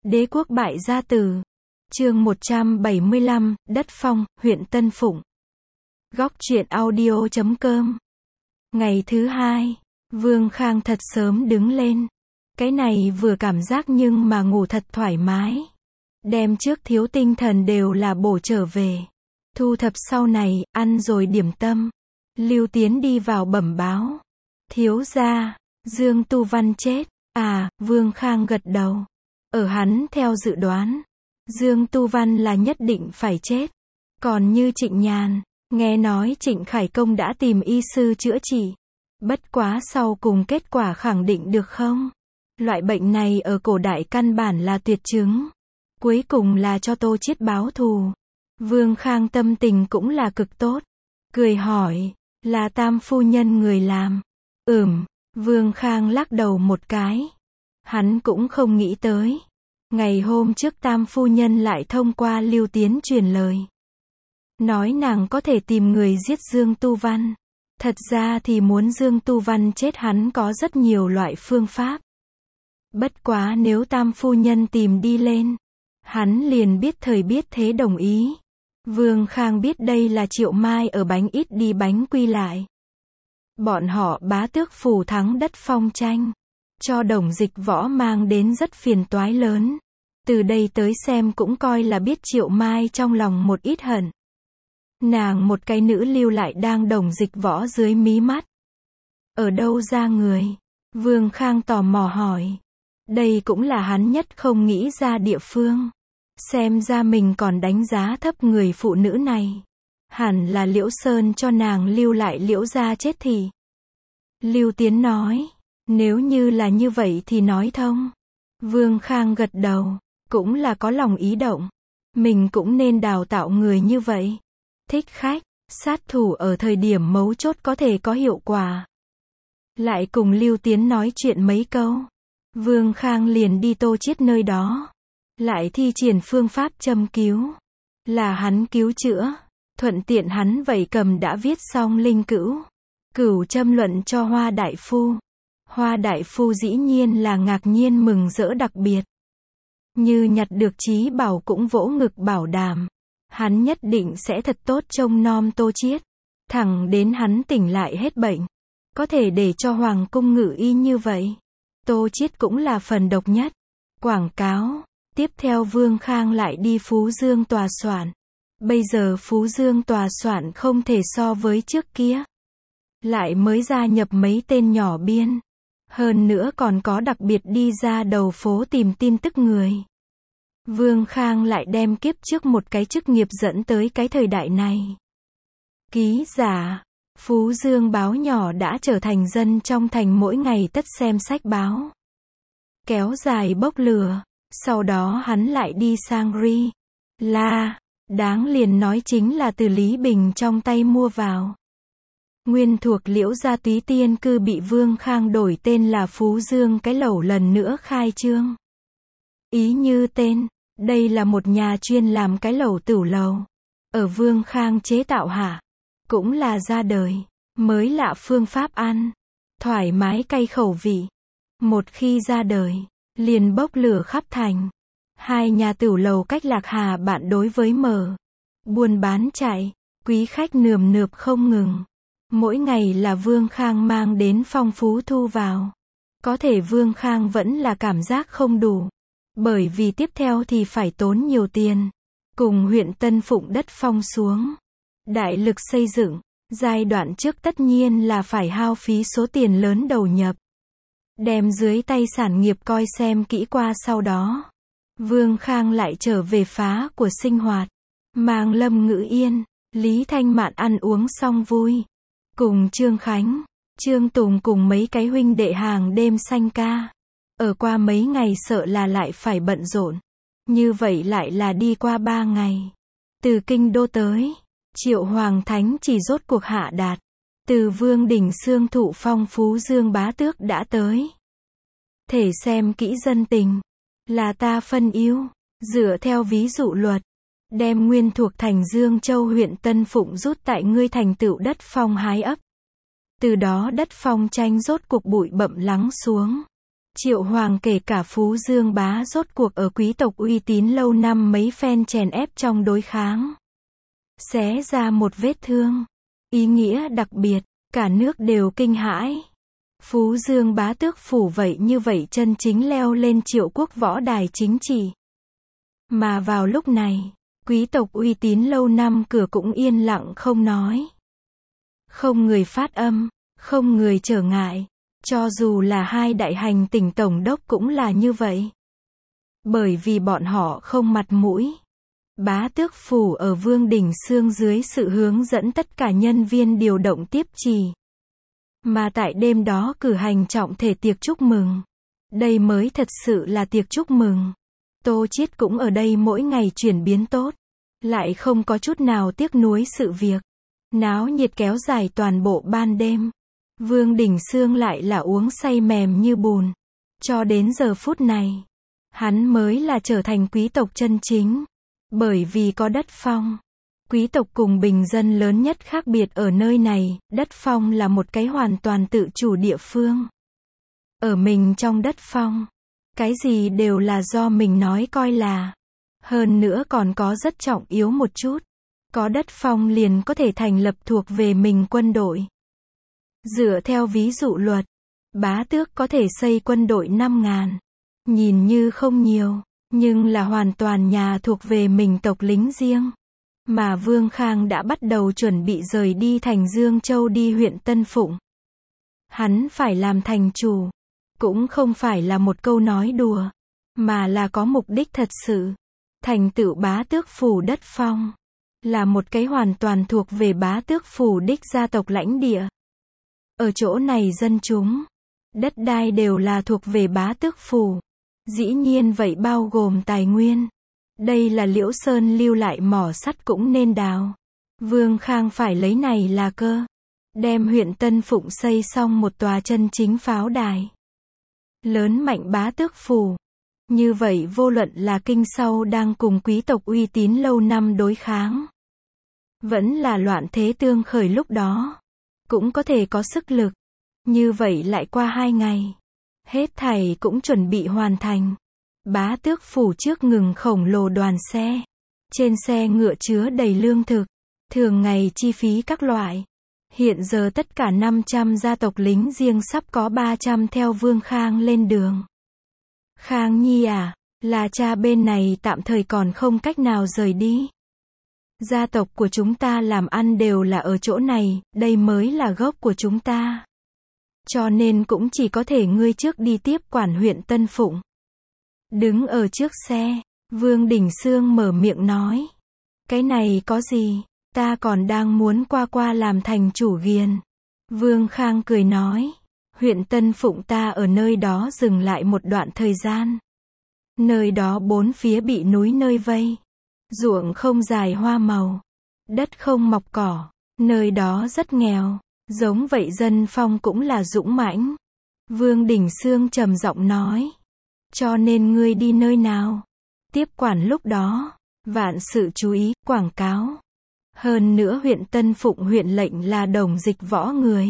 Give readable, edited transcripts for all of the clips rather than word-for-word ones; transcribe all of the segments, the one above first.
Đế quốc bại gia tử. Chương 175, Đất Phong, huyện Tân Phụng. Góc truyện audio.com. Ngày thứ hai, Vương Khang thật sớm đứng lên. Cái này vừa cảm giác nhưng mà ngủ thật thoải mái. Đêm trước thiếu tinh thần đều là bổ trở về. Thu thập sau này, ăn rồi điểm tâm. Lưu Tiến đi vào bẩm báo. Thiếu gia, Dương Tu Văn chết. À, Vương Khang gật đầu. Ở hắn theo dự đoán, Dương Tu Văn là nhất định phải chết. Còn như Trịnh Nhàn, nghe nói Trịnh Khải Công đã tìm y sư chữa trị. Bất quá sau cùng kết quả khẳng định được không? Loại bệnh này ở cổ đại căn bản là tuyệt chứng. Cuối cùng là cho Tô Chiết báo thù. Vương Khang tâm tình cũng là cực tốt. Cười hỏi, là Tam phu nhân người làm? Vương Khang lắc đầu một cái. Hắn cũng không nghĩ tới. Ngày hôm trước Tam phu nhân lại thông qua Lưu Tiến truyền lời. Nói nàng có thể tìm người giết Dương Tu Văn. Thật ra thì muốn Dương Tu Văn chết hắn có rất nhiều loại phương pháp. Bất quá nếu Tam phu nhân tìm đi lên, hắn liền biết thời biết thế đồng ý. Vương Khang biết đây là Triệu Mai ở bánh ít đi bánh quy lại. Bọn họ bá tước phủ thắng Đất Phong tranh, cho Đồng Dịch Võ mang đến rất phiền toái lớn. Từ đây tới xem cũng coi là biết Triệu Mai trong lòng một ít hận. Nàng một cái nữ lưu lại đang Đồng Dịch Võ dưới mí mắt. Ở đâu ra người? Vương Khang tò mò hỏi. Đây cũng là hắn nhất không nghĩ ra địa phương. Xem ra mình còn đánh giá thấp người phụ nữ này. Hẳn là Liễu Sơn cho nàng lưu lại Liễu gia chết thì. Lưu Tiến nói. Nếu như là như vậy thì nói thông. Vương Khang gật đầu. Cũng là có lòng ý động. Mình cũng nên đào tạo người như vậy. Thích khách, sát thủ ở thời điểm mấu chốt có thể có hiệu quả. Lại cùng Lưu Tiến nói chuyện mấy câu. Vương Khang liền đi Tô Chiết nơi đó. Lại thi triển phương pháp châm cứu. Là hắn cứu chữa. Thuận tiện hắn vậy cầm đã viết xong linh cửu châm luận cho Hoa Đại Phu. Hoa Đại Phu dĩ nhiên là ngạc nhiên mừng rỡ đặc biệt. Như nhặt được trí bảo cũng vỗ ngực bảo đảm. Hắn nhất định sẽ thật tốt trông nom Tô Chiết. Thẳng đến hắn tỉnh lại hết bệnh. Có thể để cho Hoàng cung ngự y như vậy. Tô Chiết cũng là phần độc nhất. Quảng cáo. Tiếp theo Vương Khang lại đi Phú Dương tòa soạn. Bây giờ Phú Dương tòa soạn không thể so với trước kia. Lại mới gia nhập mấy tên nhỏ biên. Hơn nữa còn có đặc biệt đi ra đầu phố tìm tin tức người. Vương Khang lại đem kiếp trước một cái chức nghiệp dẫn tới cái thời đại này. Ký giả. Phú Dương báo nhỏ đã trở thành dân trong thành mỗi ngày tất xem sách báo. Kéo dài bốc lửa. Sau đó hắn lại đi sang Ri La. Đáng liền nói chính là từ Lý Bình trong tay mua vào. Nguyên thuộc Liễu gia túy tiên cư bị Vương Khang đổi tên là Phú Dương cái lẩu lần nữa khai trương. Ý như tên, đây là một nhà chuyên làm cái lẩu tửu lầu. Ở Vương Khang chế tạo hạ, cũng là ra đời, mới lạ phương pháp ăn, thoải mái cay khẩu vị. Một khi ra đời, liền bốc lửa khắp thành. Hai nhà tửu lầu cách Lạc Hà bạn đối với mở buôn bán chạy, quý khách nườm nượp không ngừng. Mỗi ngày là Vương Khang mang đến phong phú thu vào. Có thể Vương Khang vẫn là cảm giác không đủ. Bởi vì tiếp theo thì phải tốn nhiều tiền. Cùng huyện Tân Phụng Đất Phong xuống. Đại lực xây dựng. Giai đoạn trước tất nhiên là phải hao phí số tiền lớn đầu nhập. Đem dưới tay sản nghiệp coi xem kỹ qua sau đó. Vương Khang lại trở về phá của sinh hoạt. Mang Lâm Ngữ Yên, Lý Thanh Mạn ăn uống xong vui. Cùng Trương Khánh, Trương Tùng cùng mấy cái huynh đệ hàng đêm sanh ca. Ở qua mấy ngày sợ là lại phải bận rộn. Như vậy lại là đi qua 3 ngày. Từ kinh đô tới, Triệu Hoàng Thánh chỉ rốt cuộc hạ đạt. Từ Vương Đình Xương thụ phong Phú Dương bá tước đã tới. Thể xem kỹ dân tình. Là ta phân ưu. Dựa theo ví dụ luật. Đem nguyên thuộc thành Dương Châu huyện Tân Phụng rút tại ngươi thành tựu Đất Phong hái ấp. Từ đó Đất Phong tranh rốt cuộc bụi bặm lắng xuống. Triệu Hoàng kể cả Phú Dương Bá rốt cuộc ở quý tộc uy tín lâu năm mấy phen chèn ép trong đối kháng. Xé ra một vết thương. Ý nghĩa đặc biệt, cả nước đều kinh hãi. Phú Dương Bá tước phủ vậy như vậy chân chính leo lên Triệu quốc võ đài chính trị. Mà vào lúc này, quý tộc uy tín lâu năm cửa cũng yên lặng không nói. Không người phát âm, không người trở ngại. Cho dù là hai đại hành tỉnh tổng đốc cũng là như vậy. Bởi vì bọn họ không mặt mũi. Bá tước phủ ở Vương Đình Xương dưới sự hướng dẫn tất cả nhân viên điều động tiếp trì. Mà tại đêm đó cử hành trọng thể tiệc chúc mừng. Đây mới thật sự là tiệc chúc mừng. Tô Chiết cũng ở đây mỗi ngày chuyển biến tốt. Lại không có chút nào tiếc nuối sự việc. Náo nhiệt kéo dài toàn bộ ban đêm. Vương Đình Xương lại là uống say mềm như bùn. Cho đến giờ phút này, hắn mới là trở thành quý tộc chân chính. Bởi vì có đất phong. Quý tộc cùng bình dân lớn nhất khác biệt ở nơi này, đất phong là một cái hoàn toàn tự chủ địa phương. Ở mình trong đất phong, cái gì đều là do mình nói coi là. Hơn nữa còn có rất trọng yếu một chút. Có đất phong liền có thể thành lập thuộc về mình quân đội. Dựa theo ví dụ luật, bá tước có thể xây quân đội 5.000. Nhìn như không nhiều, nhưng là hoàn toàn nhà thuộc về mình tộc lính riêng. Mà Vương Khang đã bắt đầu chuẩn bị rời đi thành Dương Châu đi huyện Tân Phụng. Hắn phải làm thành chủ. Cũng không phải là một câu nói đùa, mà là có mục đích thật sự. Thành tựu bá tước phủ đất phong. Là một cái hoàn toàn thuộc về bá tước phủ đích gia tộc lãnh địa. Ở chỗ này dân chúng, đất đai đều là thuộc về bá tước phủ. Dĩ nhiên vậy bao gồm tài nguyên. Đây là Liễu Sơn lưu lại mỏ sắt cũng nên đào. Vương Khang phải lấy này là cơ. Đem huyện Tân Phụng xây xong một tòa chân chính pháo đài. Lớn mạnh bá tước phủ. Như vậy vô luận là kinh sau đang cùng quý tộc uy tín lâu năm đối kháng. Vẫn là loạn thế tương khởi lúc đó. Cũng có thể có sức lực. Như vậy lại qua 2 ngày. Hết thảy cũng chuẩn bị hoàn thành. Bá tước phủ trước ngừng khổng lồ đoàn xe. Trên xe ngựa chứa đầy lương thực. Thường ngày chi phí các loại. Hiện giờ tất cả 500 gia tộc lính riêng sắp có 300 theo Vương Khang lên đường. Khang Nhi à, là cha bên này tạm thời còn không cách nào rời đi. Gia tộc của chúng ta làm ăn đều là ở chỗ này, đây mới là gốc của chúng ta. Cho nên cũng chỉ có thể ngươi trước đi tiếp quản huyện Tân Phụng. Đứng ở trước xe, Vương Đình Xương mở miệng nói. Cái này có gì, ta còn đang muốn qua làm thành chủ ghiền. Vương Khang cười nói. Huyện Tân Phụng ta ở nơi đó dừng lại một đoạn thời gian. Nơi đó bốn phía bị núi nơi vây. Ruộng không dài hoa màu. Đất không mọc cỏ. Nơi đó rất nghèo. Giống vậy dân phong cũng là dũng mãnh. Vương Đình Xương trầm giọng nói. Cho nên ngươi đi nơi nào? Tiếp quản lúc đó. Vạn sự chú ý, quảng cáo. Hơn nữa huyện Tân Phụng huyện lệnh là Đồng Dịch Võ người.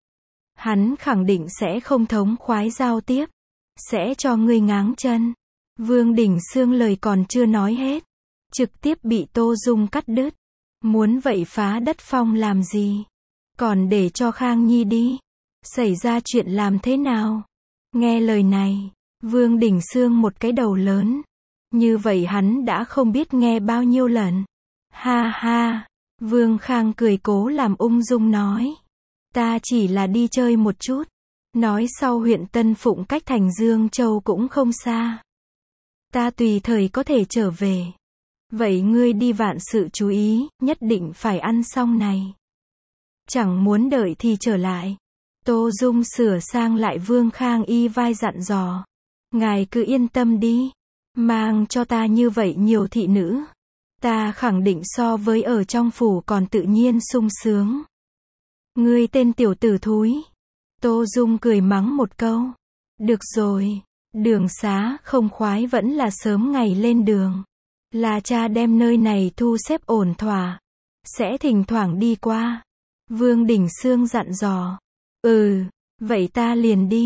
Hắn khẳng định sẽ không thống khoái giao tiếp. Sẽ cho ngươi ngáng chân. Vương Đình Xương lời còn chưa nói hết. Trực tiếp bị Tô Dung cắt đứt. Muốn vậy phá đất phong làm gì? Còn để cho Khang Nhi đi. Xảy ra chuyện làm thế nào? Nghe lời này, Vương Đình Xương một cái đầu lớn. Như vậy hắn đã không biết nghe bao nhiêu lần. Ha ha, Vương Khang cười cố làm ung dung nói. Ta chỉ là đi chơi một chút. Nói sau huyện Tân Phụng cách thành Dương Châu cũng không xa. Ta tùy thời có thể trở về. Vậy ngươi đi vạn sự chú ý, nhất định phải ăn xong này. Chẳng muốn đợi thì trở lại. Tô Dung sửa sang lại Vương Khang y vai dặn dò. Ngài cứ yên tâm đi. Mang cho ta như vậy nhiều thị nữ. Ta khẳng định so với ở trong phủ còn tự nhiên sung sướng. Ngươi tên tiểu tử thúi. Tô Dung cười mắng một câu. Được rồi. Đường xá không khoái vẫn là sớm ngày lên đường. Là cha đem nơi này thu xếp ổn thỏa. Sẽ thỉnh thoảng đi qua. Vương Đình Xương dặn dò. Vậy ta liền đi.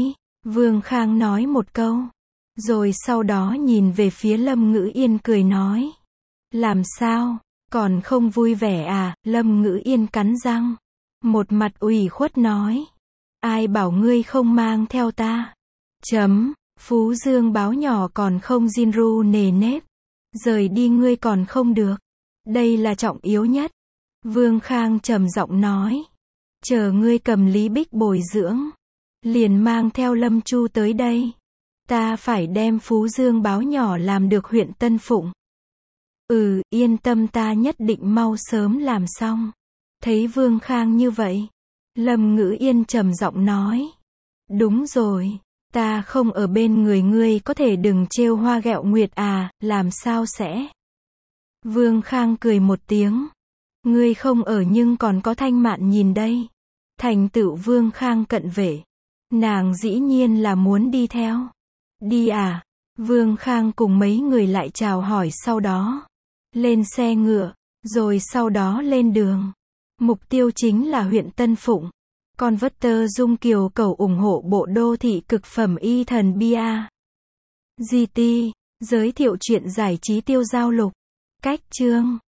Vương Khang nói một câu. Rồi sau đó nhìn về phía Lâm Ngữ Yên cười nói. Làm sao? Còn không vui vẻ à? Lâm Ngữ Yên cắn răng. Một mặt ủy khuất nói. Ai bảo ngươi không mang theo ta? Phú Dương báo nhỏ còn không ru nề nếp. Rời đi ngươi còn không được. Đây là trọng yếu nhất. Vương Khang trầm giọng nói. Chờ ngươi cầm Lý Bích bồi dưỡng. Liền mang theo Lâm Chu tới đây. Ta phải đem Phú Dương báo nhỏ làm được huyện Tân Phụng. Yên tâm, ta nhất định mau sớm làm xong. Thấy Vương Khang như vậy, Lâm Ngữ Yên trầm giọng nói. Đúng rồi, ta không ở bên người ngươi, có thể đừng trêu hoa ghẹo nguyệt à, làm sao sẽ? Vương Khang cười một tiếng. Ngươi không ở nhưng còn có Thanh Mạn nhìn đây. Thành tựu Vương Khang cận vệ. Nàng dĩ nhiên là muốn đi theo. Đi à? Vương Khang cùng mấy người lại chào hỏi, sau đó lên xe ngựa, rồi sau đó lên đường. Mục tiêu chính là huyện Tân Phụng. Con vất tơ Dung Kiều cầu ủng hộ bộ đô thị cực phẩm y thần bia. GT, giới thiệu truyện giải trí tiêu giao lục. Cách chương